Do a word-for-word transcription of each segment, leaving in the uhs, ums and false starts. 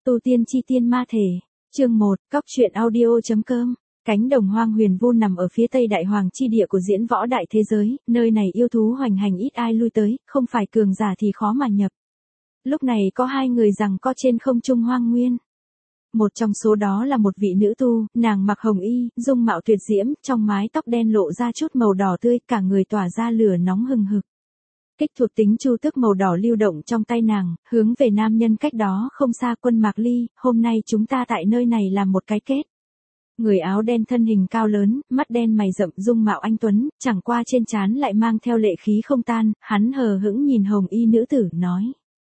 Tu tiên chi tiên ma thể. Chương một, Cóc truyện audio.com. Cánh đồng hoang huyền vu nằm ở phía tây đại hoàng chi địa của diễn võ đại thế giới, nơi này yêu thú hoành hành ít ai lui tới, không phải cường giả thì khó mà nhập. Lúc này có hai người giằng co trên không trung hoang nguyên. Một trong số đó là một vị nữ tu, nàng mặc hồng y, dung mạo tuyệt diễm, trong mái tóc đen lộ ra chút màu đỏ tươi, cả người tỏa ra lửa nóng hừng hực. Kích thuộc tính chu tước màu đỏ lưu động trong tay nàng, hướng về nam nhân cách đó không xa. Quân Mạc Ly, hôm nay chúng ta tại nơi này làm một cái kết. Người áo đen thân hình cao lớn, mắt đen mày rậm, dung mạo anh tuấn, chẳng qua trên trán lại mang theo lệ khí không tan, hắn hờ hững nhìn hồng y nữ tử, nói.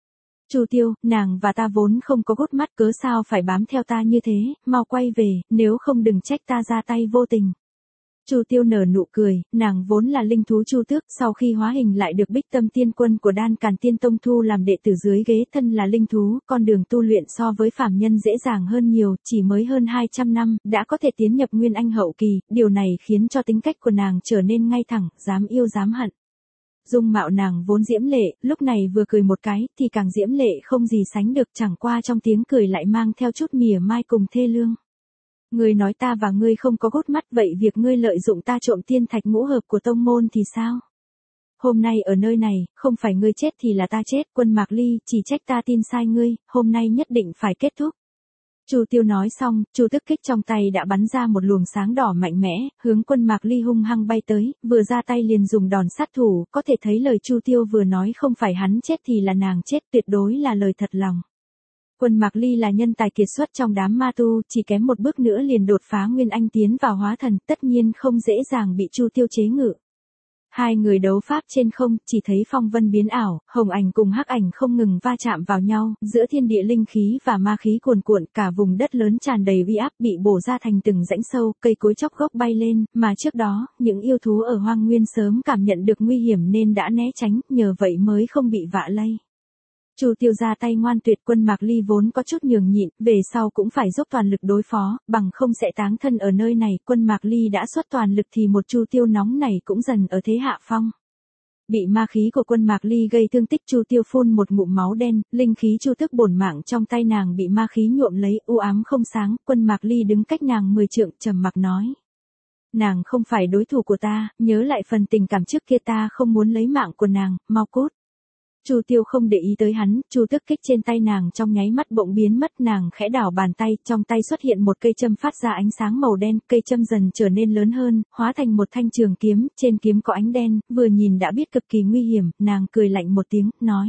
Chu Tiêu, nàng và ta vốn không có gút mắt, cớ sao phải bám theo ta như thế, mau quay về, nếu không đừng trách ta ra tay vô tình. Chu Tiêu nở nụ cười, nàng vốn là linh thú chu tước, sau khi hóa hình lại được Bích Tâm Tiên Quân của Đan Càn Tiên Tông thu làm đệ tử dưới ghế. Thân là linh thú, con đường tu luyện so với phàm nhân dễ dàng hơn nhiều, chỉ mới hơn hai trăm năm, đã có thể tiến nhập Nguyên Anh hậu kỳ, điều này khiến cho tính cách của nàng trở nên ngay thẳng, dám yêu dám hận. Dung mạo nàng vốn diễm lệ, lúc này vừa cười một cái, thì càng diễm lệ không gì sánh được, chẳng qua trong tiếng cười lại mang theo chút mỉa mai cùng thê lương. Ngươi nói ta và ngươi không có gút mắt, vậy việc ngươi lợi dụng ta trộm tiên thạch ngũ hợp của tông môn thì sao? Hôm nay ở nơi này, không phải ngươi chết thì là ta chết. Quân Mạc Ly, chỉ trách ta tin sai ngươi, hôm nay nhất định phải kết thúc. Chu Tiêu nói xong, chu tước kích trong tay đã bắn ra một luồng sáng đỏ mạnh mẽ, hướng Quân Mạc Ly hung hăng bay tới, vừa ra tay liền dùng đòn sát thủ, có thể thấy lời Chu Tiêu vừa nói không phải hắn chết thì là nàng chết, tuyệt đối là lời thật lòng. Quân Mạc Ly là nhân tài kiệt xuất trong đám ma tu, chỉ kém một bước nữa liền đột phá Nguyên Anh tiến vào hóa thần, tất nhiên không dễ dàng bị Chu Tiêu chế ngự. Hai người đấu pháp trên không, chỉ thấy phong vân biến ảo, hồng ảnh cùng hắc ảnh không ngừng va chạm vào nhau, giữa thiên địa linh khí và ma khí cuồn cuộn, cả vùng đất lớn tràn đầy uy áp, bị bổ ra thành từng rãnh sâu, cây cối chóc gốc bay lên, mà trước đó, những yêu thú ở hoang nguyên sớm cảm nhận được nguy hiểm nên đã né tránh, nhờ vậy mới không bị vạ lây. Chu Tiêu ra tay ngoan tuyệt. Quân Mạc Ly vốn có chút nhường nhịn, về sau cũng phải dốc toàn lực đối phó, bằng không sẽ táng thân ở nơi này. Quân Mạc Ly đã xuất toàn lực thì một Chu Tiêu nóng này cũng dần ở thế hạ phong. Bị ma khí của Quân Mạc Ly gây thương tích, Chu Tiêu phun một ngụm máu đen, linh khí chu tước bổn mạng trong tay nàng bị ma khí nhuộm lấy, u ám không sáng. Quân Mạc Ly đứng cách nàng mười trượng, trầm mặc nói. Nàng không phải đối thủ của ta, nhớ lại phần tình cảm trước kia, ta không muốn lấy mạng của nàng, mau cút. Chu Tiêu không để ý tới hắn, chu tước kích trên tay nàng trong nháy mắt bỗng biến mất, nàng khẽ đảo bàn tay, trong tay xuất hiện một cây châm phát ra ánh sáng màu đen, cây châm dần trở nên lớn hơn, hóa thành một thanh trường kiếm, trên kiếm có ánh đen, vừa nhìn đã biết cực kỳ nguy hiểm, nàng cười lạnh một tiếng, nói.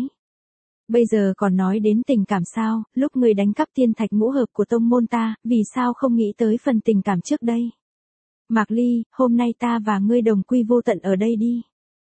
Bây giờ còn nói đến tình cảm sao, lúc ngươi đánh cắp tiên thạch ngũ hợp của tông môn ta, vì sao không nghĩ tới phần tình cảm trước đây? Mạc Ly, hôm nay ta và ngươi đồng quy vô tận ở đây đi.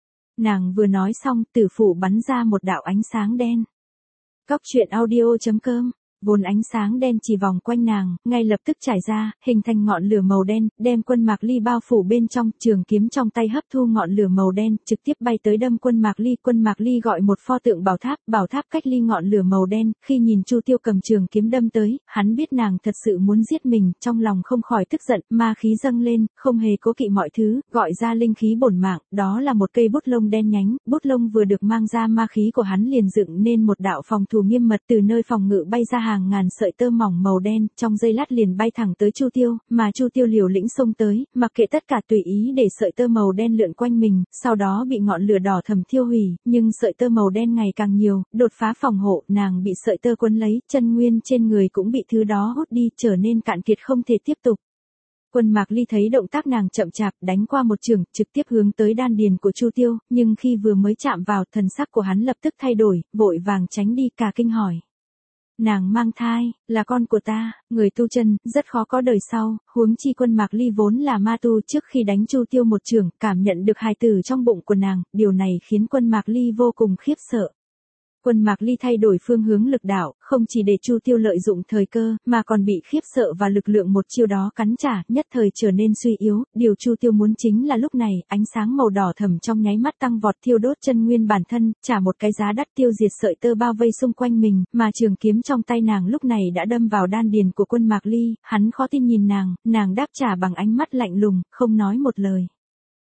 Nàng vừa nói xong, tử phủ bắn ra một đạo ánh sáng đen. Cóc truyện audio.com. Vốn ánh sáng đen chỉ vòng quanh nàng, ngay lập tức trải ra, hình thành ngọn lửa màu đen, đem Quân Mạc Ly bao phủ bên trong. Trường kiếm trong tay hấp thu ngọn lửa màu đen, trực tiếp bay tới đâm Quân Mạc Ly. Quân Mạc Ly gọi một pho tượng bảo tháp, bảo tháp cách ly ngọn lửa màu đen. Khi nhìn Chu Tiêu cầm trường kiếm đâm tới, hắn biết nàng thật sự muốn giết mình, trong lòng không khỏi tức giận, ma khí dâng lên, không hề cố kỵ mọi thứ, gọi ra linh khí bổn mạng, đó là một cây bút lông đen nhánh. Bút lông vừa được mang ra, ma khí của hắn liền dựng nên một đạo phòng thủ nghiêm mật, từ nơi phòng ngự bay ra hàng ngàn sợi tơ mỏng màu đen, trong giây lát liền bay thẳng tới Chu Tiêu, mà Chu Tiêu liều lĩnh xông tới, mặc kệ tất cả tùy ý để sợi tơ màu đen lượn quanh mình, sau đó bị ngọn lửa đỏ thẫm thiêu hủy, nhưng sợi tơ màu đen ngày càng nhiều, đột phá phòng hộ, nàng bị sợi tơ quấn lấy, chân nguyên trên người cũng bị thứ đó hút đi, trở nên cạn kiệt không thể tiếp tục. Quân Mạc Ly thấy động tác nàng chậm chạp, đánh qua một chưởng, trực tiếp hướng tới đan điền của Chu Tiêu, nhưng khi vừa mới chạm vào, thần sắc của hắn lập tức thay đổi, vội vàng tránh đi, cả kinh hỏi. Nàng mang thai, là con của ta, người tu chân, rất khó có đời sau, huống chi Quân Mạc Ly vốn là ma tu, trước khi đánh Chu Tiêu một chưởng, cảm nhận được hài tử trong bụng của nàng, điều này khiến Quân Mạc Ly vô cùng khiếp sợ. Quân Mạc Ly thay đổi phương hướng lực đạo, không chỉ để Chu Tiêu lợi dụng thời cơ, mà còn bị khiếp sợ và lực lượng một chiêu đó cắn trả, nhất thời trở nên suy yếu. Điều Chu Tiêu muốn chính là lúc này, ánh sáng màu đỏ thẫm trong nháy mắt tăng vọt, thiêu đốt chân nguyên bản thân, trả một cái giá đắt, tiêu diệt sợi tơ bao vây xung quanh mình, mà trường kiếm trong tay nàng lúc này đã đâm vào đan điền của Quân Mạc Ly. Hắn khó tin nhìn nàng, nàng đáp trả bằng ánh mắt lạnh lùng, không nói một lời.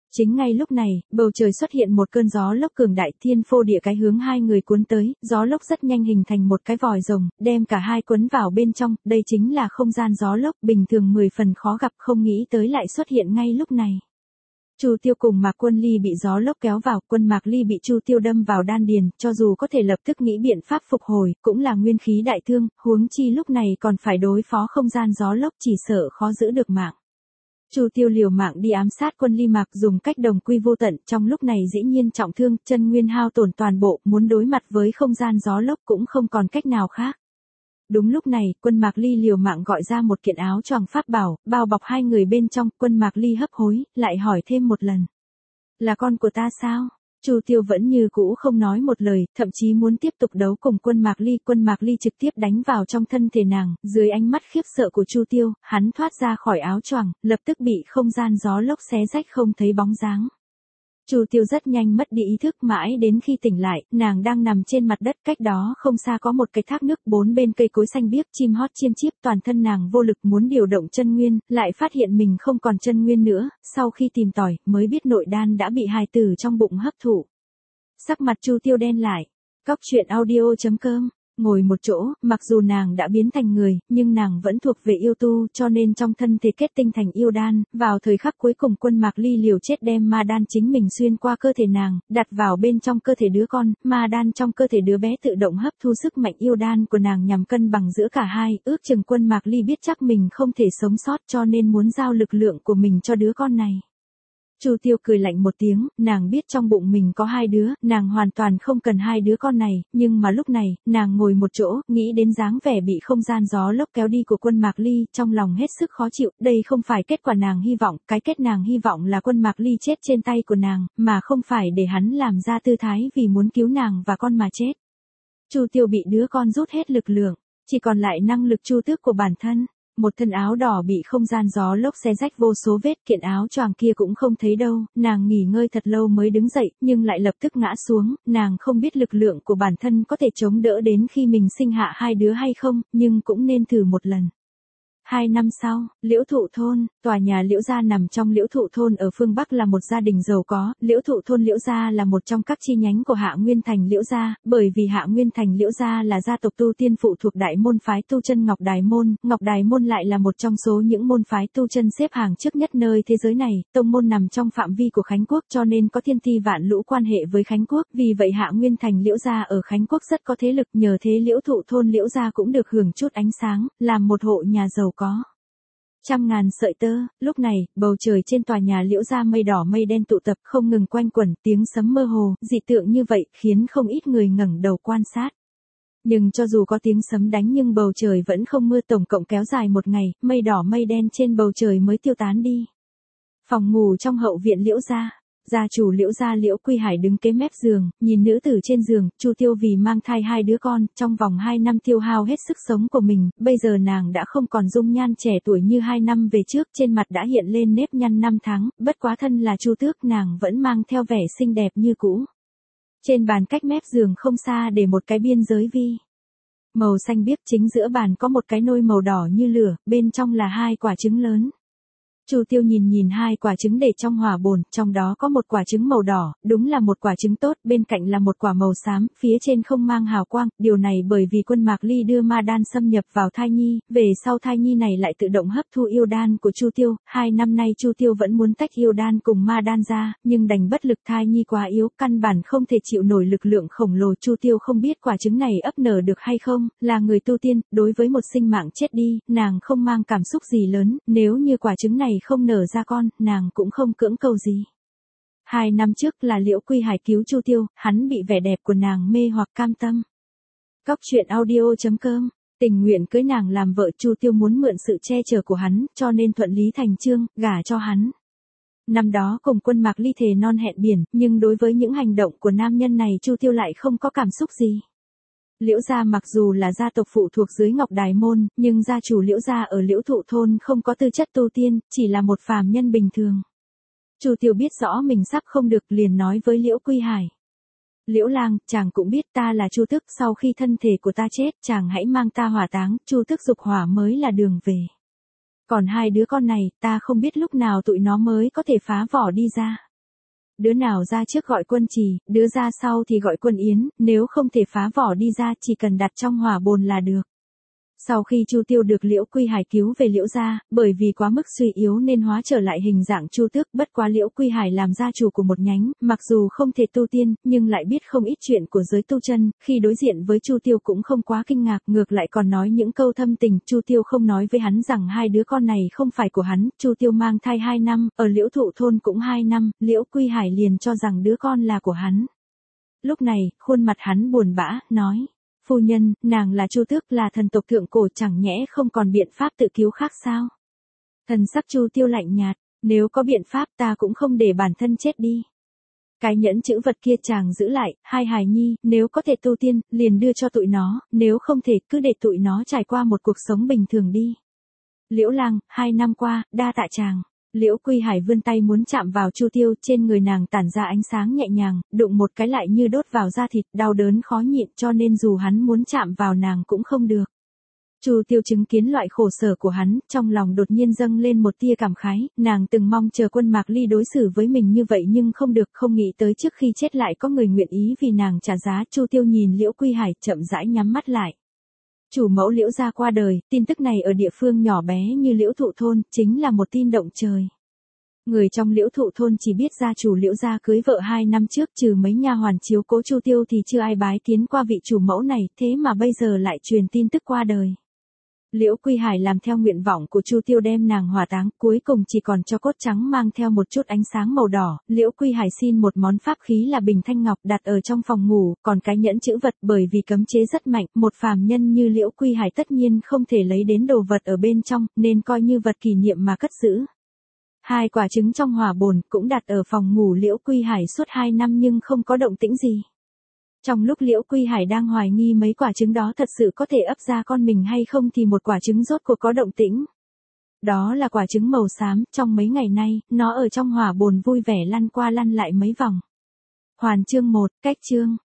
Chính ngay lúc này, bầu trời xuất hiện một cơn gió lốc cường đại, thiên phô địa cái hướng hai người cuốn tới, gió lốc rất nhanh hình thành một cái vòi rồng, đem cả hai cuốn vào bên trong, đây chính là không gian gió lốc, bình thường mười phần khó gặp, không nghĩ tới lại xuất hiện ngay lúc này. Chu Tiêu cùng Mạc Quân Ly bị gió lốc kéo vào, Quân Mạc Ly bị Chu Tiêu đâm vào đan điền, cho dù có thể lập tức nghĩ biện pháp phục hồi, cũng là nguyên khí đại thương, huống chi lúc này còn phải đối phó không gian gió lốc, chỉ sợ khó giữ được mạng. Chu Tiêu liều mạng đi ám sát Quân Ly Mạc dùng cách đồng quy vô tận, trong lúc này dĩ nhiên trọng thương, chân nguyên hao tổn toàn bộ, muốn đối mặt với không gian gió lốc cũng không còn cách nào khác. Đúng lúc này, Quân Mạc Ly liều mạng gọi ra một kiện áo choàng pháp bảo, bao bọc hai người bên trong, Quân Mạc Ly hấp hối, lại hỏi thêm một lần. Là con của ta sao? Chu Tiêu vẫn như cũ không nói một lời, thậm chí muốn tiếp tục đấu cùng Quân Mạc Ly, Quân Mạc Ly trực tiếp đánh vào trong thân thể nàng, dưới ánh mắt khiếp sợ của Chu Tiêu, hắn thoát ra khỏi áo choàng, lập tức bị không gian gió lốc xé rách không thấy bóng dáng. Chu Tiêu rất nhanh mất đi ý thức, mãi đến khi tỉnh lại, nàng đang nằm trên mặt đất, cách đó không xa có một cái thác nước, bốn bên cây cối xanh biếc, chim hót chiêm chíp, toàn thân nàng vô lực muốn điều động chân nguyên, lại phát hiện mình không còn chân nguyên nữa, sau khi tìm tòi, mới biết nội đan đã bị hài tử trong bụng hấp thụ. Sắc mặt Chu Tiêu đen lại. Cóc truyện audio chấm com. Ngồi một chỗ, mặc dù nàng đã biến thành người, nhưng nàng vẫn thuộc về yêu tu, cho nên trong thân thể kết tinh thành yêu đan, vào thời khắc cuối cùng Quân Mạc Ly liều chết đem ma đan chính mình xuyên qua cơ thể nàng, đặt vào bên trong cơ thể đứa con, ma đan trong cơ thể đứa bé tự động hấp thu sức mạnh yêu đan của nàng nhằm cân bằng giữa cả hai, ước chừng Quân Mạc Ly biết chắc mình không thể sống sót cho nên muốn giao lực lượng của mình cho đứa con này. Chu Tiêu cười lạnh một tiếng, nàng biết trong bụng mình có hai đứa, nàng hoàn toàn không cần hai đứa con này, nhưng mà lúc này, nàng ngồi một chỗ, nghĩ đến dáng vẻ bị không gian gió lốc kéo đi của Quân Mạc Ly, trong lòng hết sức khó chịu, đây không phải kết quả nàng hy vọng, cái kết nàng hy vọng là Quân Mạc Ly chết trên tay của nàng, mà không phải để hắn làm ra tư thái vì muốn cứu nàng và con mà chết. Chu Tiêu bị đứa con rút hết lực lượng, chỉ còn lại năng lực chu tước của bản thân. Một thân áo đỏ bị không gian gió lốc xé rách vô số vết, kiện áo choàng kia cũng không thấy đâu, nàng nghỉ ngơi thật lâu mới đứng dậy, nhưng lại lập tức ngã xuống, nàng không biết lực lượng của bản thân có thể chống đỡ đến khi mình sinh hạ hai đứa hay không, nhưng cũng nên thử một lần. Hai năm sau, Liễu Thụ Thôn, tòa nhà Liễu Gia nằm trong Liễu Thụ Thôn ở phương Bắc là một gia đình giàu có, Liễu Thụ Thôn Liễu Gia là một trong các chi nhánh của Hạ Nguyên Thành Liễu Gia, bởi vì Hạ Nguyên Thành Liễu Gia là gia tộc tu tiên phụ thuộc đại môn phái tu chân Ngọc Đài Môn, Ngọc Đài Môn lại là một trong số những môn phái tu chân xếp hàng trước nhất nơi thế giới này, tông môn nằm trong phạm vi của Khánh Quốc cho nên có thiên ti vạn lũ quan hệ với Khánh Quốc, vì vậy Hạ Nguyên Thành Liễu Gia ở Khánh Quốc rất có thế lực, nhờ thế Liễu Thụ Thôn Liễu Gia cũng được hưởng chút ánh sáng, làm một hộ nhà giàu có. Trăm ngàn sợi tơ, lúc này, bầu trời trên tòa nhà Liễu Gia mây đỏ mây đen tụ tập không ngừng quanh quẩn, tiếng sấm mơ hồ, dị tượng như vậy, khiến không ít người ngẩng đầu quan sát. Nhưng cho dù có tiếng sấm đánh nhưng bầu trời vẫn không mưa, tổng cộng kéo dài một ngày, mây đỏ mây đen trên bầu trời mới tiêu tán đi. Phòng ngủ trong hậu viện Liễu Gia. Gia chủ Liễu Gia Liễu Quy Hải đứng kế mép giường, nhìn nữ tử trên giường, Chu Tiêu vì mang thai hai đứa con, trong vòng hai năm tiêu hao hết sức sống của mình, bây giờ nàng đã không còn dung nhan trẻ tuổi như hai năm về trước, trên mặt đã hiện lên nếp nhăn năm tháng, bất quá thân là Chu Tước nàng vẫn mang theo vẻ xinh đẹp như cũ. Trên bàn cách mép giường không xa để một cái biên giới vi. Màu xanh biếc, chính giữa bàn có một cái nôi màu đỏ như lửa, bên trong là hai quả trứng lớn. Chu Tiêu nhìn nhìn hai quả trứng để trong hỏa bồn, trong đó có một quả trứng màu đỏ, đúng là một quả trứng tốt, bên cạnh là một quả màu xám, phía trên không mang hào quang, điều này bởi vì Quân Mạc Ly đưa ma đan xâm nhập vào thai nhi, về sau thai nhi này lại tự động hấp thu yêu đan của Chu Tiêu, hai năm nay Chu Tiêu vẫn muốn tách yêu đan cùng ma đan ra, nhưng đành bất lực, thai nhi quá yếu, căn bản không thể chịu nổi lực lượng khổng lồ, Chu Tiêu không biết quả trứng này ấp nở được hay không, là người tu tiên, đối với một sinh mạng chết đi, nàng không mang cảm xúc gì lớn, nếu như quả trứng này không nở ra con, nàng cũng không cưỡng cầu gì. Hai năm trước là Liễu Quy Hải cứu Chu Tiêu, hắn bị vẻ đẹp của nàng mê hoặc cam tâm. Cóc truyện audio chấm com, tình nguyện cưới nàng làm vợ, Chu Tiêu muốn mượn sự che chở của hắn, cho nên thuận lý thành chương, gả cho hắn. Năm đó cùng Quân Mạc Ly thề non hẹn biển, nhưng đối với những hành động của nam nhân này Chu Tiêu lại không có cảm xúc gì. Liễu Gia mặc dù là gia tộc phụ thuộc dưới Ngọc Đài Môn, nhưng gia chủ Liễu Gia ở Liễu Thụ Thôn không có tư chất tu tiên, chỉ là một phàm nhân bình thường. Chu Tiêu biết rõ mình sắp không được, liền nói với Liễu Quy Hải. Liễu Lang, chàng cũng biết ta là Chu Tước, sau khi thân thể của ta chết, chàng hãy mang ta hỏa táng, Chu Tước dục hỏa mới là đường về. Còn hai đứa con này, ta không biết lúc nào tụi nó mới có thể phá vỏ đi ra. Đứa nào ra trước gọi quân trì, đứa ra sau thì gọi quân yến, nếu không thể phá vỏ đi ra chỉ cần đặt trong hỏa bồn là được. Sau khi Chu Tiêu được Liễu Quy Hải cứu về Liễu gia, bởi vì quá mức suy yếu nên hóa trở lại hình dạng Chu Tước, bất quá Liễu Quy Hải làm gia chủ của một nhánh, mặc dù không thể tu tiên, nhưng lại biết không ít chuyện của giới tu chân, khi đối diện với Chu Tiêu cũng không quá kinh ngạc, ngược lại còn nói những câu thâm tình. Chu Tiêu không nói với hắn rằng hai đứa con này không phải của hắn, Chu Tiêu mang thai hai năm, ở Liễu Thụ thôn cũng hai năm, Liễu Quy Hải liền cho rằng đứa con là của hắn. Lúc này, khuôn mặt hắn buồn bã, nói: Phu nhân, nàng là Chu Tước, là thần tộc thượng cổ, chẳng nhẽ không còn biện pháp tự cứu khác sao? Thần sắc Chu Tiêu lạnh nhạt, nếu có biện pháp ta cũng không để bản thân chết đi. Cái nhẫn chữ vật kia chàng giữ lại, hai hài nhi, nếu có thể tu tiên, liền đưa cho tụi nó, nếu không thể cứ để tụi nó trải qua một cuộc sống bình thường đi. Liễu Lang, hai năm qua, đa tạ chàng. Liễu Quy Hải vươn tay muốn chạm vào Chu Tiêu, trên người nàng tản ra ánh sáng nhẹ nhàng, đụng một cái lại như đốt vào da thịt, đau đớn khó nhịn, cho nên dù hắn muốn chạm vào nàng cũng không được. Chu Tiêu chứng kiến loại khổ sở của hắn, trong lòng đột nhiên dâng lên một tia cảm khái, nàng từng mong chờ Quân Mạc Ly đối xử với mình như vậy nhưng không được, không nghĩ tới trước khi chết lại có người nguyện ý vì nàng trả giá. Chu Tiêu nhìn Liễu Quy Hải, chậm rãi nhắm mắt lại. Chủ mẫu Liễu gia qua đời, tin tức này ở địa phương nhỏ bé như Liễu Thụ thôn, chính là một tin động trời. Người trong Liễu Thụ thôn chỉ biết gia chủ Liễu gia cưới vợ hai năm trước, trừ mấy nha hoàn chiếu cố Chu Tiêu thì chưa ai bái tiến qua vị chủ mẫu này, thế mà bây giờ lại truyền tin tức qua đời. Liễu Quy Hải làm theo nguyện vọng của Chu Tiêu đem nàng hỏa táng, cuối cùng chỉ còn cho cốt trắng mang theo một chút ánh sáng màu đỏ. Liễu Quy Hải xin một món pháp khí là bình thanh ngọc đặt ở trong phòng ngủ, còn cái nhẫn chữ vật bởi vì cấm chế rất mạnh, một phàm nhân như Liễu Quy Hải tất nhiên không thể lấy đến đồ vật ở bên trong, nên coi như vật kỷ niệm mà cất giữ. Hai quả trứng trong hỏa bồn cũng đặt ở phòng ngủ Liễu Quy Hải suốt hai năm nhưng không có động tĩnh gì. Trong lúc Liễu Quy Hải đang hoài nghi mấy quả trứng đó thật sự có thể ấp ra con mình hay không thì một quả trứng rốt cuộc có động tĩnh. Đó là quả trứng màu xám, trong mấy ngày nay, nó ở trong hỏa bồn vui vẻ lăn qua lăn lại mấy vòng. Hoàn chương một, cách chương.